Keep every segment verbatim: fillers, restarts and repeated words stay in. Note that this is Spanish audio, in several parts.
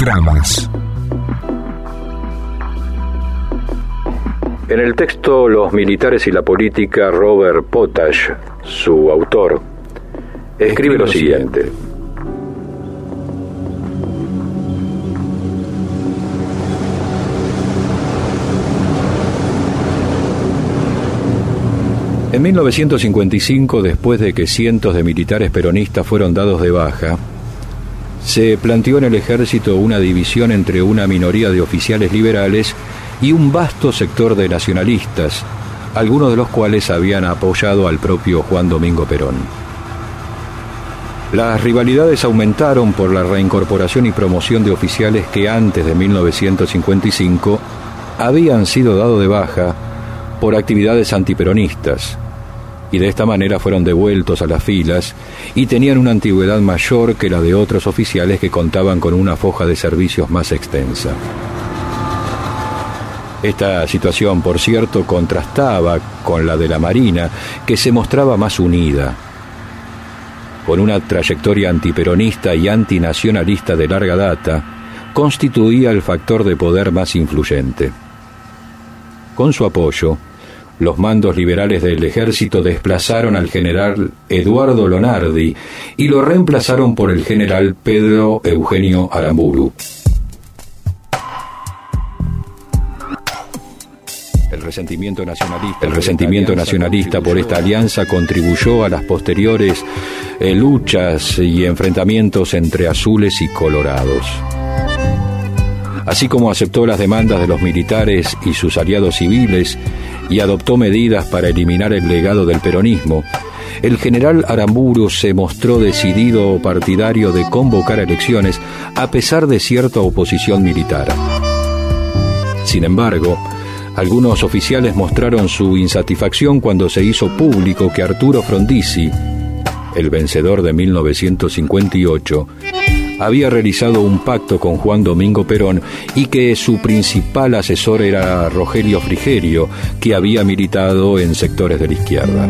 Tramas. En el texto Los militares y la política, Robert Potash, su autor, escribe lo siguiente. En mil novecientos cincuenta y cinco, después de que cientos de militares peronistas fueron dados de baja, se planteó en el ejército una división entre una minoría de oficiales liberales y un vasto sector de nacionalistas, algunos de los cuales habían apoyado al propio Juan Domingo Perón. Las rivalidades aumentaron por la reincorporación y promoción de oficiales que antes de mil novecientos cincuenta y cinco habían sido dados de baja por actividades antiperonistas, y de esta manera fueron devueltos a las filas y tenían una antigüedad mayor que la de otros oficiales que contaban con una foja de servicios más extensa. Esta situación, por cierto, contrastaba con la de la Marina, que se mostraba más unida. Con una trayectoria antiperonista y antinacionalista de larga data, constituía el factor de poder más influyente. Con su apoyo, los mandos liberales del ejército desplazaron al general Eduardo Lonardi y lo reemplazaron por el general Pedro Eugenio Aramburu. El resentimiento nacionalista, el resentimiento nacionalista por esta alianza contribuyó a las posteriores eh, luchas y enfrentamientos entre azules y colorados. Así como aceptó las demandas de los militares y sus aliados civiles y adoptó medidas para eliminar el legado del peronismo, el general Aramburu se mostró decidido partidario de convocar elecciones a pesar de cierta oposición militar. Sin embargo, algunos oficiales mostraron su insatisfacción cuando se hizo público que Arturo Frondizi, el vencedor de mil novecientos cincuenta y ocho, había realizado un pacto con Juan Domingo Perón y que su principal asesor era Rogelio Frigerio, que había militado en sectores de la izquierda.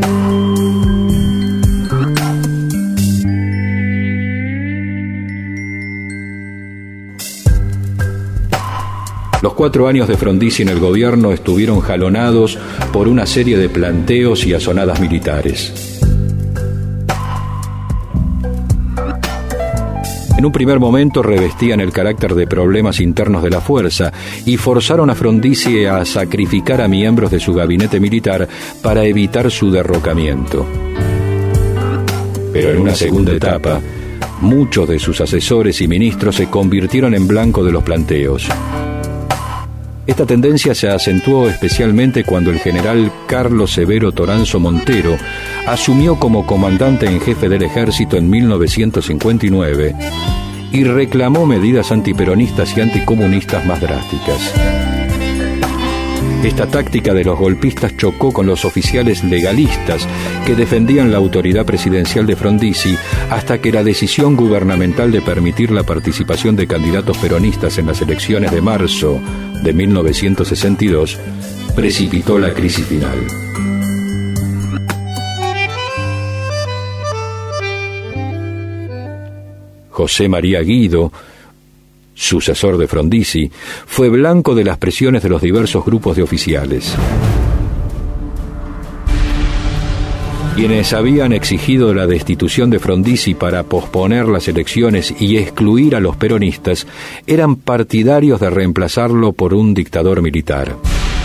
Los cuatro años de Frondizi en el gobierno estuvieron jalonados por una serie de planteos y azonadas militares. En un primer momento revestían el carácter de problemas internos de la fuerza y forzaron a Frondizi a sacrificar a miembros de su gabinete militar para evitar su derrocamiento. Pero en una segunda etapa, muchos de sus asesores y ministros se convirtieron en blanco de los planteos. Esta tendencia se acentuó especialmente cuando el general Carlos Severo Toranzo Montero asumió como comandante en jefe del ejército en mil novecientos cincuenta y nueve y reclamó medidas antiperonistas y anticomunistas más drásticas. Esta táctica de los golpistas chocó con los oficiales legalistas que defendían la autoridad presidencial de Frondizi hasta que la decisión gubernamental de permitir la participación de candidatos peronistas en las elecciones de marzo de mil novecientos sesenta y dos precipitó la crisis final. José María Guido, sucesor de Frondizi, fue blanco de las presiones de los diversos grupos de oficiales. Quienes habían exigido la destitución de Frondizi para posponer las elecciones y excluir a los peronistas eran partidarios de reemplazarlo por un dictador militar.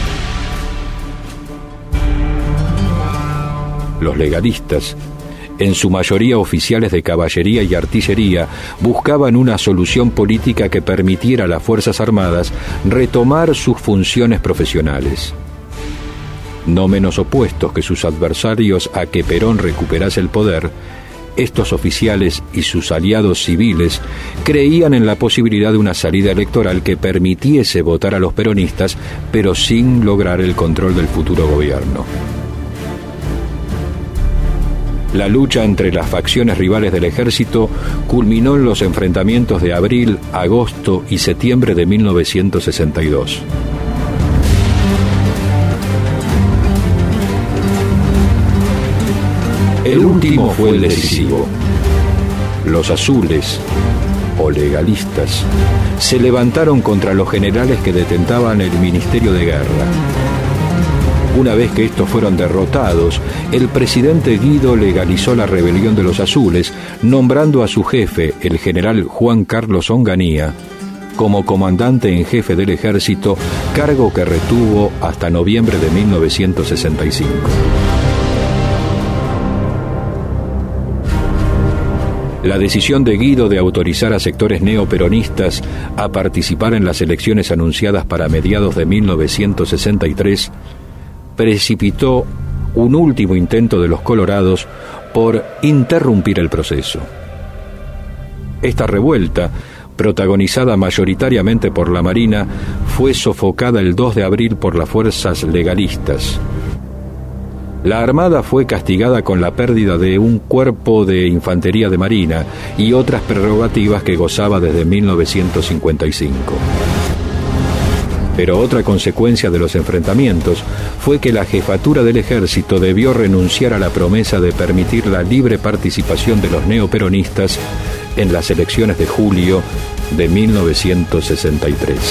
Los legalistas, en su mayoría oficiales de caballería y artillería, buscaban una solución política que permitiera a las Fuerzas Armadas retomar sus funciones profesionales. No menos opuestos que sus adversarios a que Perón recuperase el poder, estos oficiales y sus aliados civiles creían en la posibilidad de una salida electoral que permitiese votar a los peronistas, pero sin lograr el control del futuro gobierno. La lucha entre las facciones rivales del ejército culminó en los enfrentamientos de abril, agosto y septiembre de mil novecientos sesenta y dos. El último fue el decisivo. Los azules, o legalistas, se levantaron contra los generales que detentaban el Ministerio de Guerra. Una vez que estos fueron derrotados, el presidente Guido legalizó la rebelión de los azules, nombrando a su jefe, el general Juan Carlos Onganía, como comandante en jefe del ejército, cargo que retuvo hasta noviembre de mil novecientos sesenta y cinco. La decisión de Guido de autorizar a sectores neoperonistas a participar en las elecciones anunciadas para mediados de mil novecientos sesenta y tres precipitó un último intento de los colorados por interrumpir el proceso. Esta revuelta, protagonizada mayoritariamente por la Marina, fue sofocada el dos de abril por las fuerzas legalistas. La Armada fue castigada con la pérdida de un cuerpo de infantería de Marina y otras prerrogativas que gozaba desde mil novecientos cincuenta y cinco. Pero otra consecuencia de los enfrentamientos fue que la jefatura del ejército debió renunciar a la promesa de permitir la libre participación de los neoperonistas en las elecciones de julio de mil novecientos sesenta y tres.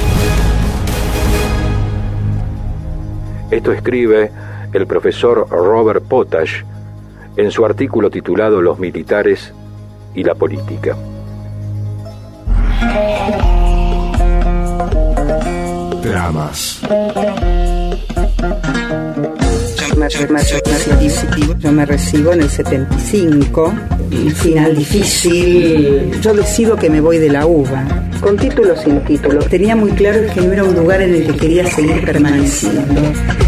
Esto escribe el profesor Robert Potash en su artículo titulado Los militares y la política. Dramas. Yo me recibo en el setenta y cinco, un final difícil. Yo decido que me voy de la U B A, con título o sin título. Tenía muy claro que no era un lugar en el que quería seguir permaneciendo.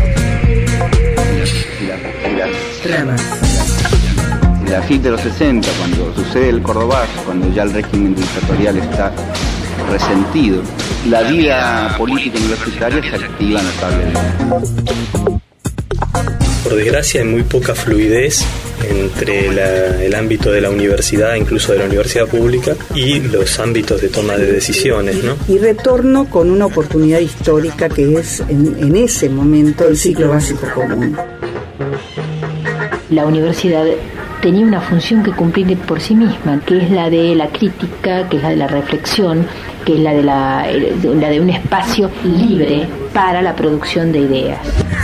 Dramas. La F I C de los sesenta, cuando sucede el Cordobazo, cuando ya el régimen dictatorial está resentido, la vida política universitaria se activa notablemente. Por desgracia hay muy poca fluidez entre la, el ámbito de la universidad, incluso de la universidad pública, y los ámbitos de toma de decisiones, ¿no? Y retorno con una oportunidad histórica que es en, en ese momento el ciclo básico común. La universidad tenía una función que cumplir por sí misma, que es la de la crítica, que es la de la reflexión, que es la de, la, la de un espacio libre para la producción de ideas.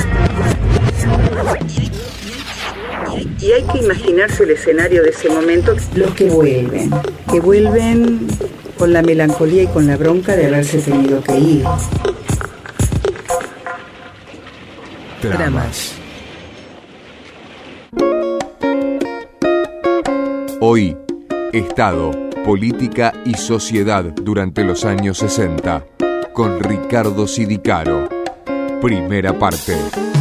Y hay que imaginarse el escenario de ese momento, los que vuelven, que vuelven con la melancolía y con la bronca de haberse tenido que ir. Dramas. Hoy, Estado, Política y Sociedad durante los años sesenta, con Ricardo Sidicaro. Primera parte.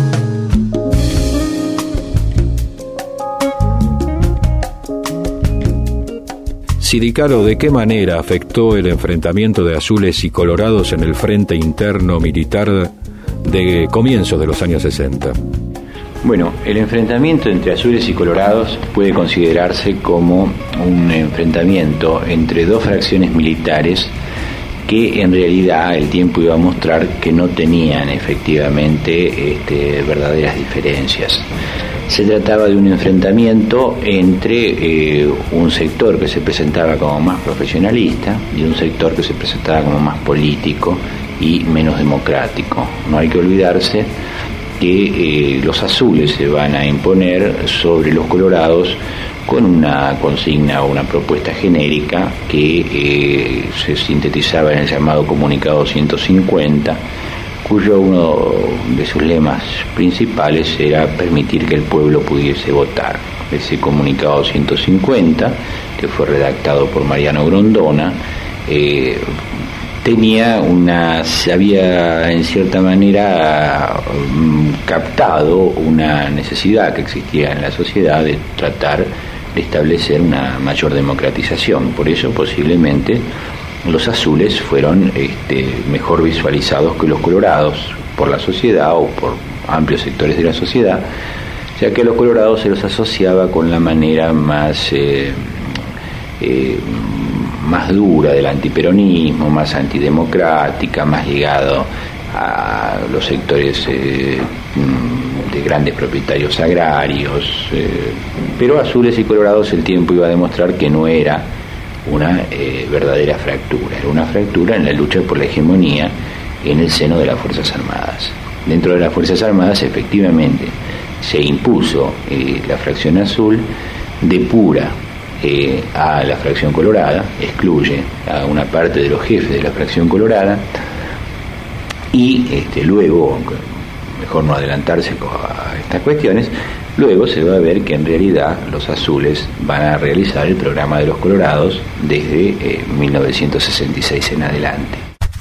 Sidicaro, ¿de qué manera afectó el enfrentamiento de azules y colorados en el frente interno militar de comienzos de los años sesenta? Bueno, el enfrentamiento entre azules y colorados puede considerarse como un enfrentamiento entre dos fracciones militares que en realidad el tiempo iba a mostrar que no tenían efectivamente este, verdaderas diferencias. Se trataba de un enfrentamiento entre eh, un sector que se presentaba como más profesionalista y un sector que se presentaba como más político y menos democrático. No hay que olvidarse que eh, los azules se van a imponer sobre los colorados con una consigna o una propuesta genérica que eh, se sintetizaba en el llamado Comunicado ciento cincuenta, cuyo uno de sus lemas principales era permitir que el pueblo pudiese votar. Ese Comunicado ciento cincuenta, que fue redactado por Mariano Grondona, eh, tenía una, se había en cierta manera captado una necesidad que existía en la sociedad de tratar de establecer una mayor democratización. Por eso posiblemente los azules fueron este, mejor visualizados que los colorados por la sociedad o por amplios sectores de la sociedad, ya que a los colorados se los asociaba con la manera más eh, eh, más dura del antiperonismo, más antidemocrática, más ligado a los sectores eh, de grandes propietarios agrarios, eh, pero azules y colorados el tiempo iba a demostrar que no era una eh, verdadera fractura, era una fractura en la lucha por la hegemonía en el seno de las Fuerzas Armadas. Dentro de las Fuerzas Armadas, efectivamente, se impuso eh, la fracción azul, depura eh, a la fracción colorada, excluye a una parte de los jefes de la fracción colorada, y este, luego, mejor no adelantarse a estas cuestiones, luego se va a ver que en realidad los azules van a realizar el programa de los colorados desde eh, mil novecientos sesenta y seis en adelante.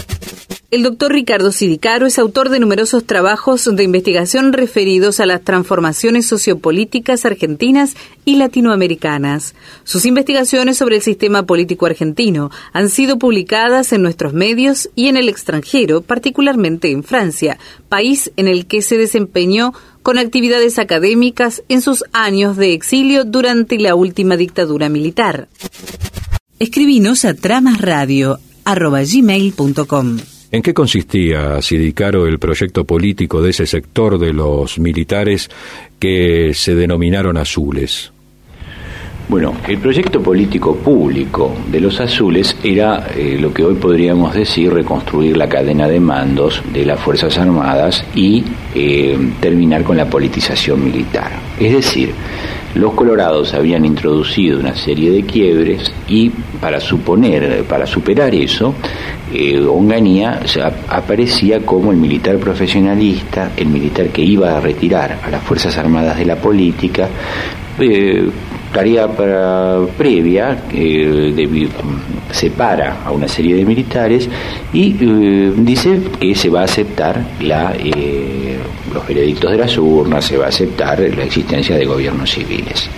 El doctor Ricardo Sidicaro es autor de numerosos trabajos de investigación referidos a las transformaciones sociopolíticas argentinas y latinoamericanas. Sus investigaciones sobre el sistema político argentino han sido publicadas en nuestros medios y en el extranjero, particularmente en Francia, país en el que se desempeñó con actividades académicas en sus años de exilio durante la última dictadura militar. Escribinos a tramasradio arroba gmail punto com. ¿En qué consistía, Sidicaro, el proyecto político de ese sector de los militares que se denominaron azules? Bueno, el proyecto político público de los azules era eh, lo que hoy podríamos decir reconstruir la cadena de mandos de las Fuerzas Armadas y eh, terminar con la politización militar. Es decir, los colorados habían introducido una serie de quiebres y para suponer, para superar eso, eh, Onganía aparecía como el militar profesionalista, el militar que iba a retirar a las Fuerzas Armadas de la política, eh, tarea para, previa, eh, de, separa a una serie de militares y eh, dice que se va a aceptar la, eh, los veredictos de las urnas, se va a aceptar la existencia de gobiernos civiles.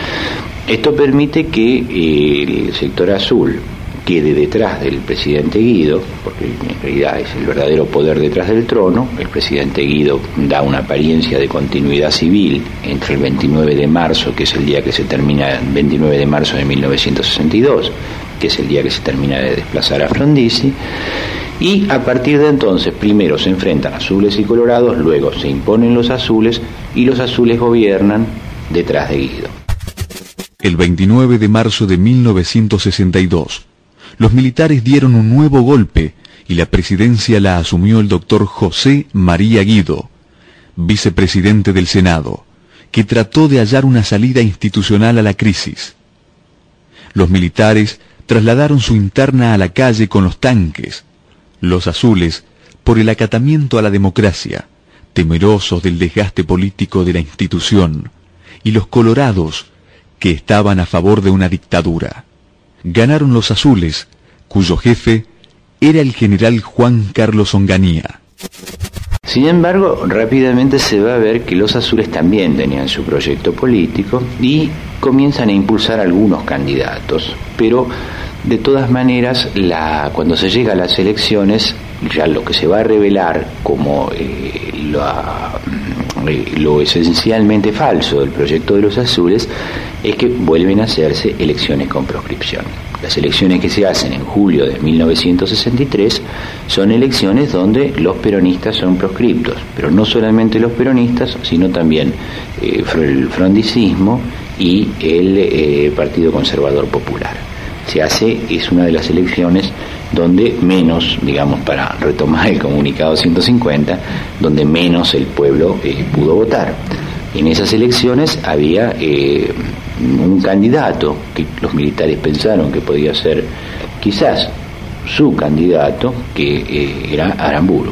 Esto permite que eh, el sector azul quede detrás del presidente Guido, porque en realidad es el verdadero poder detrás del trono. El presidente Guido da una apariencia de continuidad civil entre el veintinueve de marzo, que es el día que se termina, veintinueve de marzo de mil novecientos sesenta y dos, que es el día que se termina de desplazar a Frondizi, y a partir de entonces primero se enfrentan azules y colorados, luego se imponen los azules y los azules gobiernan detrás de Guido. El veintinueve de marzo de mil novecientos sesenta y dos, los militares dieron un nuevo golpe y la presidencia la asumió el doctor José María Guido, vicepresidente del Senado, que trató de hallar una salida institucional a la crisis. Los militares trasladaron su interna a la calle con los tanques, los azules por el acatamiento a la democracia, temerosos del desgaste político de la institución, y los colorados, que estaban a favor de una dictadura. Ganaron los azules, cuyo jefe era el general Juan Carlos Onganía. Sin embargo, rápidamente se va a ver que los azules también tenían su proyecto político y comienzan a impulsar algunos candidatos, pero de todas maneras, la, cuando se llega a las elecciones, ya lo que se va a revelar como eh, la, eh, lo esencialmente falso del proyecto de los azules es que vuelven a hacerse elecciones con proscripción. Las elecciones que se hacen en julio de mil novecientos sesenta y tres son elecciones donde los peronistas son proscriptos, pero no solamente los peronistas, sino también eh, el frondicismo y el eh, Partido Conservador Popular. Se hace, es una de las elecciones donde menos, digamos, para retomar el comunicado ciento cincuenta, donde menos el pueblo eh, pudo votar. En esas elecciones había eh, un candidato que los militares pensaron que podía ser quizás su candidato, que eh, era Aramburu.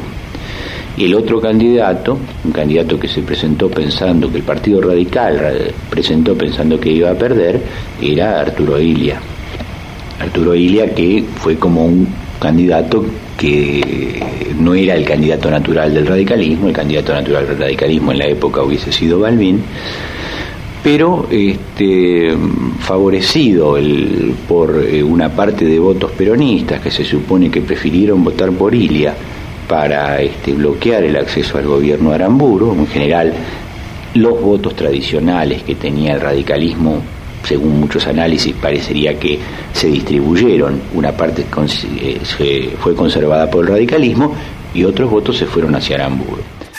Y el otro candidato, un candidato que se presentó pensando que el Partido Radical presentó pensando que iba a perder, era Arturo Illia. Arturo Illia, que fue como un candidato que no era el candidato natural del radicalismo, el candidato natural del radicalismo en la época hubiese sido Balbín, pero este, favorecido el, por eh, una parte de votos peronistas que se supone que prefirieron votar por Illia para este, bloquear el acceso al gobierno de Aramburu. En general, los votos tradicionales que tenía el radicalismo, según muchos análisis, parecería que se distribuyeron, una parte eh, se fue conservada por el radicalismo y otros votos se fueron hacia Aramburu.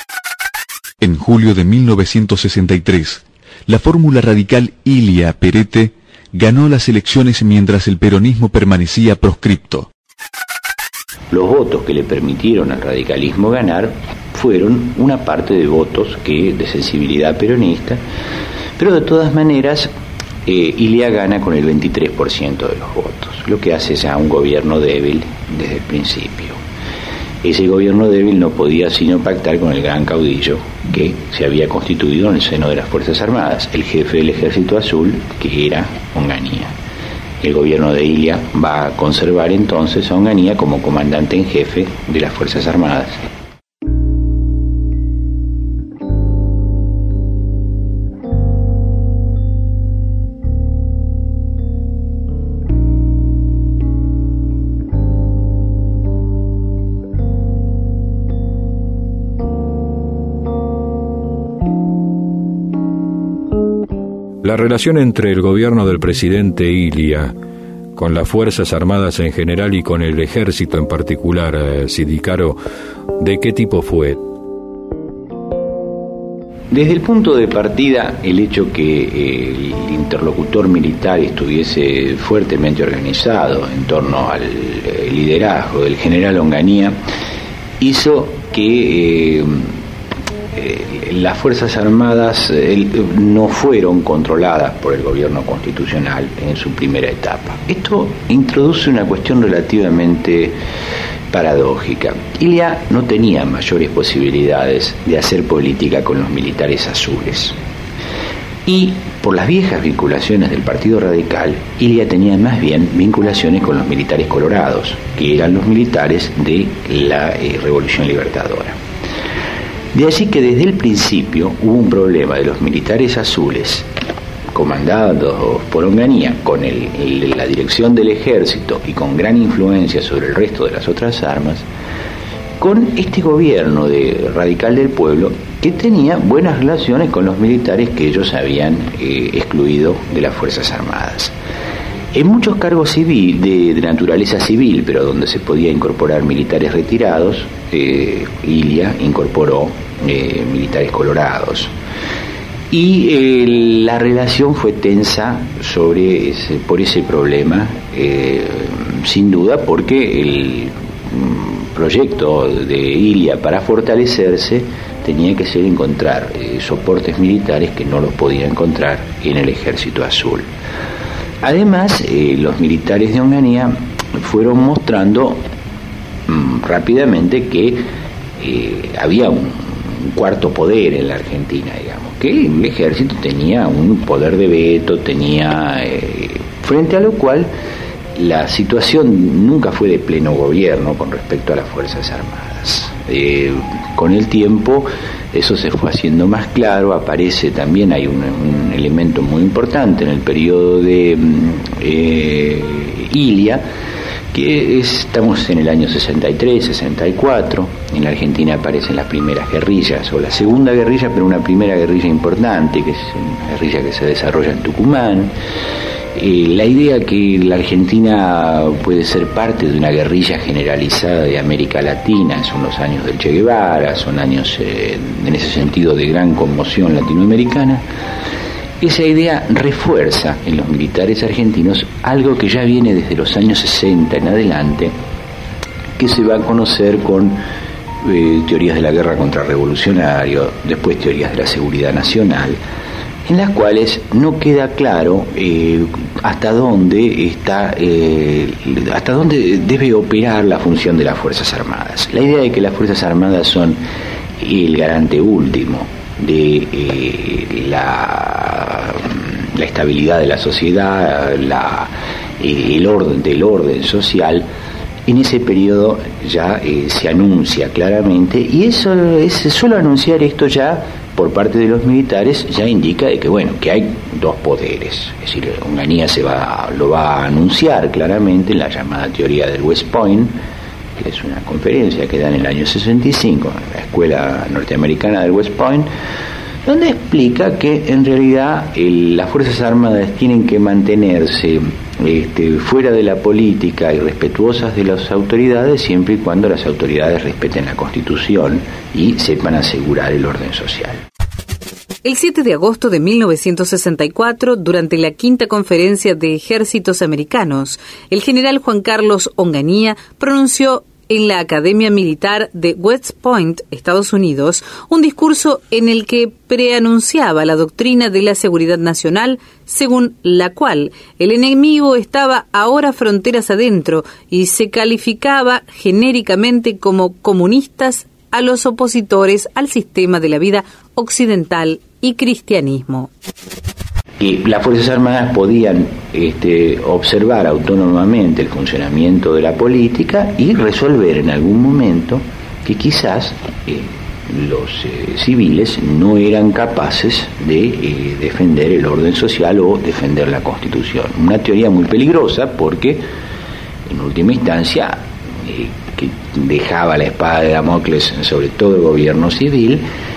En julio de mil novecientos sesenta y tres, la fórmula radical Illia-Perete ganó las elecciones mientras el peronismo permanecía proscripto. Los votos que le permitieron al radicalismo ganar fueron una parte de votos que de sensibilidad peronista, pero de todas maneras eh, Ilia gana con el veintitrés por ciento de los votos, lo que hace ya un gobierno débil desde el principio. Ese gobierno débil no podía sino pactar con el gran caudillo que se había constituido en el seno de las Fuerzas Armadas, el jefe del Ejército Azul, que era Onganía. El gobierno de Ilia va a conservar entonces a Onganía como comandante en jefe de las Fuerzas Armadas. La relación entre el gobierno del presidente Ilia con las Fuerzas Armadas en general y con el ejército en particular, eh, Sidicaro, ¿de qué tipo fue? Desde el punto de partida, el hecho que eh, el interlocutor militar estuviese fuertemente organizado en torno al eh, liderazgo del general Onganía hizo que eh, Eh, las Fuerzas Armadas eh, no fueron controladas por el gobierno constitucional en su primera etapa. Esto introduce una cuestión relativamente paradójica. Ilia no tenía mayores posibilidades de hacer política con los militares azules. Y por las viejas vinculaciones del Partido Radical, Ilia tenía más bien vinculaciones con los militares colorados, que eran los militares de la eh, Revolución Libertadora. De allí que desde el principio hubo un problema de los militares azules, comandados por Onganía, con el, el, la dirección del ejército y con gran influencia sobre el resto de las otras armas, con este gobierno de radical del pueblo que tenía buenas relaciones con los militares que ellos habían eh, excluido de las Fuerzas Armadas. En muchos cargos civil, de, de naturaleza civil, pero donde se podía incorporar militares retirados, eh, Ilia incorporó eh, militares colorados. Y eh, la relación fue tensa sobre ese, por ese problema, eh, sin duda, porque el mm, proyecto de Ilia para fortalecerse tenía que ser encontrar eh, soportes militares que no los podía encontrar en el Ejército Azul. Además, eh, los militares de Onganía fueron mostrando mmm, rápidamente que eh, había un, un cuarto poder en la Argentina, digamos, que el ejército tenía un poder de veto, tenía eh, frente a lo cual la situación nunca fue de pleno gobierno con respecto a las Fuerzas Armadas. Eh, con el tiempo eso se fue haciendo más claro, aparece también, hay un, un elemento muy importante en el periodo de eh, Ilia, que es, estamos en el año sesenta y tres, sesenta y cuatro, en la Argentina aparecen las primeras guerrillas, o la segunda guerrilla, pero una primera guerrilla importante, que es una guerrilla que se desarrolla en Tucumán. Eh, la idea que la Argentina puede ser parte de una guerrilla generalizada de América Latina, son los años del Che Guevara, son años eh, en ese sentido de gran conmoción latinoamericana. Esa idea refuerza en los militares argentinos algo que ya viene desde los años sesenta en adelante, que se va a conocer con eh, teorías de la guerra contrarrevolucionaria, después teorías de la seguridad nacional, en las cuales no queda claro eh, hasta dónde está eh, hasta dónde debe operar la función de las Fuerzas Armadas. La idea de que las Fuerzas Armadas son el garante último de eh, la, la estabilidad de la sociedad, la, eh, el orden del orden social, en ese periodo ya eh, se anuncia claramente, y eso es solo anunciar esto ya por parte de los militares ya indica de que bueno, que hay dos poderes. Es decir, Onganía se va, lo va a anunciar claramente en la llamada teoría del West Point, que es una conferencia que da en el año sesenta y cinco en la escuela norteamericana del West Point, donde explica que en realidad el, las Fuerzas Armadas tienen que mantenerse este, fuera de la política y respetuosas de las autoridades siempre y cuando las autoridades respeten la Constitución y sepan asegurar el orden social. El siete de agosto de mil novecientos sesenta y cuatro, durante la quinta conferencia de ejércitos americanos, el general Juan Carlos Onganía pronunció en la Academia Militar de West Point, Estados Unidos, un discurso en el que preanunciaba la doctrina de la seguridad nacional, según la cual el enemigo estaba ahora fronteras adentro y se calificaba genéricamente como comunistas a los opositores al sistema de la vida occidental y cristianismo. Que las Fuerzas Armadas podían este, observar autónomamente el funcionamiento de la política y resolver en algún momento que quizás eh, los eh, civiles no eran capaces de eh, defender el orden social o defender la Constitución. Una teoría muy peligrosa porque, en última instancia, eh, que dejaba la espada de Damocles sobre todo el gobierno civil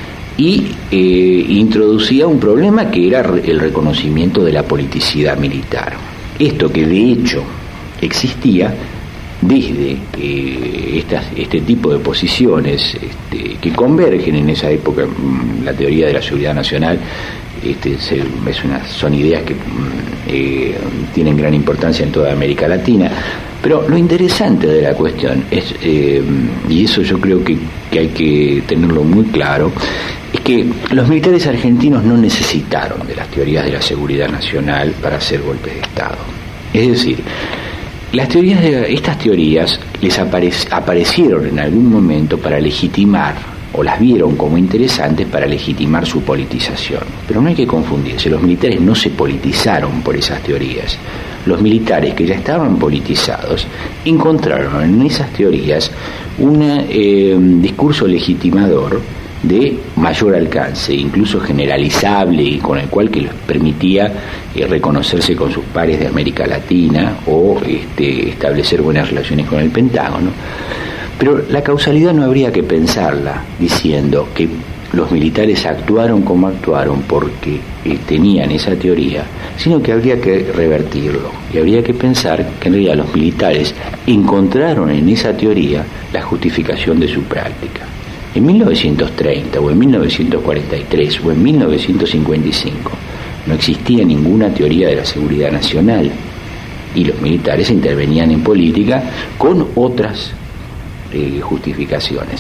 y eh, introducía un problema que era el reconocimiento de la politicidad militar. Esto que de hecho existía desde eh, estas, este tipo de posiciones este, que convergen en esa época, la teoría de la seguridad nacional, este, se, es una, son ideas que eh, tienen gran importancia en toda América Latina. Pero lo interesante de la cuestión es, eh, y eso yo creo que, que hay que tenerlo muy claro, es que los militares argentinos no necesitaron de las teorías de la seguridad nacional para hacer golpes de Estado. Es decir, las teorías de, estas teorías les apare, aparecieron en algún momento para legitimar, o las vieron como interesantes para legitimar su politización. Pero no hay que confundirse, los militares no se politizaron por esas teorías. Los militares que ya estaban politizados encontraron en esas teorías un eh, discurso legitimador de mayor alcance, incluso generalizable, y con el cual que les permitía eh, reconocerse con sus pares de América Latina o este, establecer buenas relaciones con el Pentágono. Pero la causalidad no habría que pensarla diciendo que los militares actuaron como actuaron porque eh, tenían esa teoría, sino que habría que revertirlo y habría que pensar que en realidad los militares encontraron en esa teoría la justificación de su práctica. En mil novecientos treinta o en mil novecientos cuarenta y tres o en mil novecientos cincuenta y cinco no existía ninguna teoría de la seguridad nacional y los militares intervenían en política con otras eh, justificaciones.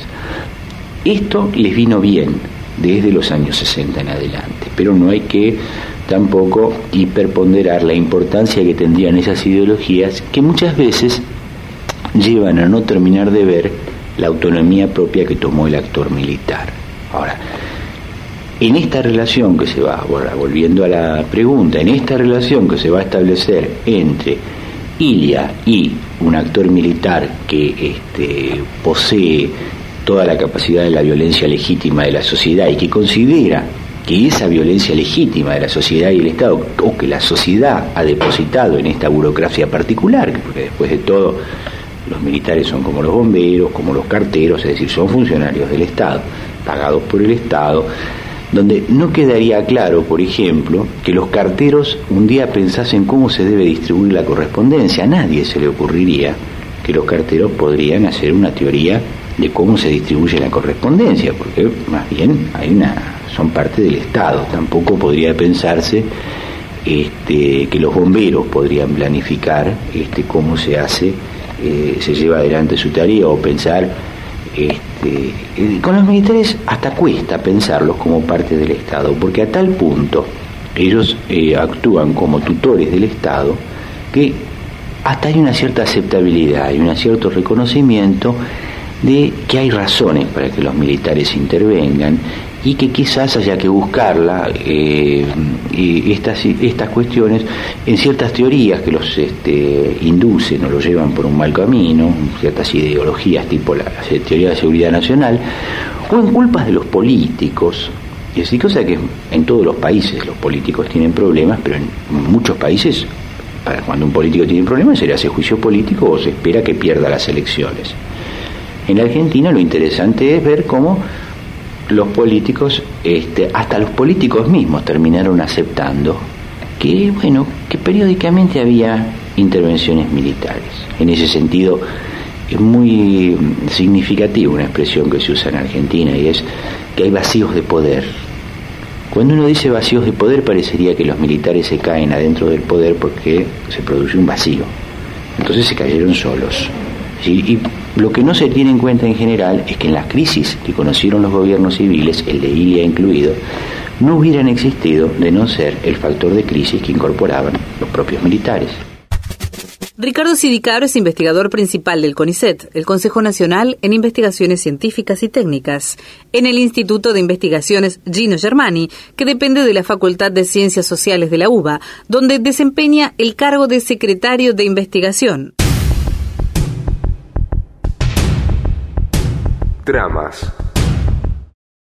Esto les vino bien desde los años sesenta en adelante, pero no hay que tampoco hiperponderar la importancia que tendrían esas ideologías que muchas veces llevan a no terminar de ver la autonomía propia que tomó el actor militar. Ahora, en esta relación que se va, ahora, volviendo a la pregunta, en esta relación que se va a establecer entre Ilia y un actor militar que este, posee toda la capacidad de la violencia legítima de la sociedad y que considera que esa violencia legítima de la sociedad y el Estado, o que la sociedad ha depositado en esta burocracia particular, porque después de todo los militares son como los bomberos, como los carteros, es decir, son funcionarios del Estado, pagados por el Estado, donde no quedaría claro, por ejemplo, que los carteros un día pensasen cómo se debe distribuir la correspondencia. A nadie se le ocurriría que los carteros podrían hacer una teoría de cómo se distribuye la correspondencia, porque más bien hay una, son parte del Estado. Tampoco podría pensarse este, que los bomberos podrían planificar este, cómo se hace, eh, se lleva adelante su tarea, o pensar, este, eh, con los militares hasta cuesta pensarlos como parte del Estado, porque a tal punto ellos eh, actúan como tutores del Estado que hasta hay una cierta aceptabilidad y un cierto reconocimiento de que hay razones para que los militares intervengan y que quizás haya que buscarla eh, y estas, estas cuestiones en ciertas teorías que los este, inducen o los llevan por un mal camino, ciertas ideologías tipo la, la teoría de seguridad nacional, o en culpas de los políticos. Y así, cosa que en todos los países los políticos tienen problemas, pero en muchos países, para cuando un político tiene problemas, se le hace juicio político o se espera que pierda las elecciones. En la Argentina lo interesante es ver cómo los políticos, este, hasta los políticos mismos terminaron aceptando que, bueno, que periódicamente había intervenciones militares. En ese sentido es muy significativa una expresión que se usa en Argentina, y es que hay vacíos de poder. Cuando uno dice vacíos de poder, parecería que los militares se caen adentro del poder porque se produce un vacío. Entonces se cayeron solos. ¿Sí? Y lo que no se tiene en cuenta en general es que en las crisis que conocieron los gobiernos civiles, el de Ilia incluido, no hubieran existido de no ser el factor de crisis que incorporaban los propios militares. Ricardo Sidicaro es investigador principal del CONICET, el Consejo Nacional en Investigaciones Científicas y Técnicas, en el Instituto de Investigaciones Gino Germani, que depende de la Facultad de Ciencias Sociales de la UBA, donde desempeña el cargo de secretario de investigación. Tramas.